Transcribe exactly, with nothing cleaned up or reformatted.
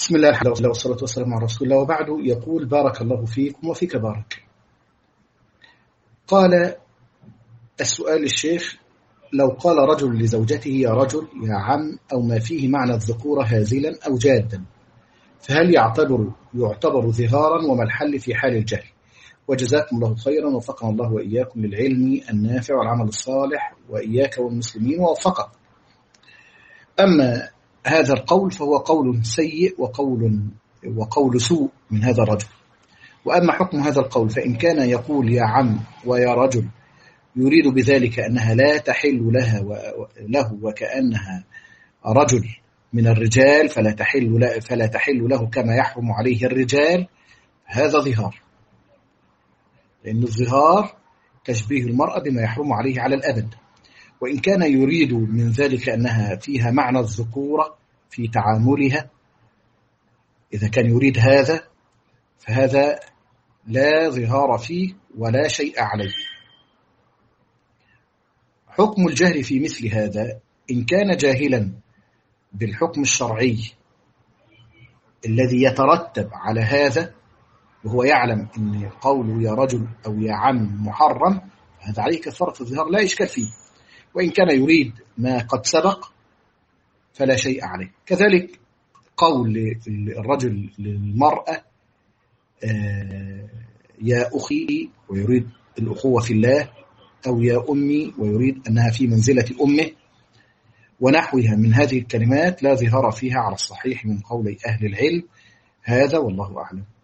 بسم الله الحمد لله والصلاة والسلام على رسول الله، وبعد. يقول: بارك الله فيكم وفيك بارك. قال السؤال الشيخ: لو قال رجل لزوجته يا رجل، يا عم، أو ما فيه معنى الذكورة هازلا أو جادا، فهل يعتبر يعتبر ظهارا؟ وما الحل في حال الجهل؟ وجزاكم الله خيرا، وفقنا الله وإياكم للعلم النافع والعمل الصالح، وإياك والمسلمين ووفقك. أما هذا القول فهو قول سيء وقول وقول سوء من هذا الرجل. وأما حكم هذا القول فإن كان يقول يا عم ويا رجل يريد بذلك أنها لا تحل لها له وكأنها رجل من الرجال فلا تحل له فلا تحل له كما يحرم عليه الرجال، هذا ظهار، لأن الظهار تشبيه المرأة بما يحرم عليه على الأبد. وإن كان يريد من ذلك أنها فيها معنى الذكورة في تعاملها، إذا كان يريد هذا فهذا لا ظهار فيه ولا شيء عليه. حكم الجهل في مثل هذا: إن كان جاهلا بالحكم الشرعي الذي يترتب على هذا، وهو يعلم أن قوله يا رجل أو يا عم محرم، هذا عليه كفارة الظهار لا إشكال فيه. وإن كان يريد ما قد سبق فلا شيء عليه. كذلك قول الرجل للمرأة يا أخي ويريد الأخوة في الله، أو يا أمي ويريد أنها في منزلة أمه، ونحوها من هذه الكلمات لا ظهار فيها على الصحيح من قول أهل العلم. هذا والله أعلم.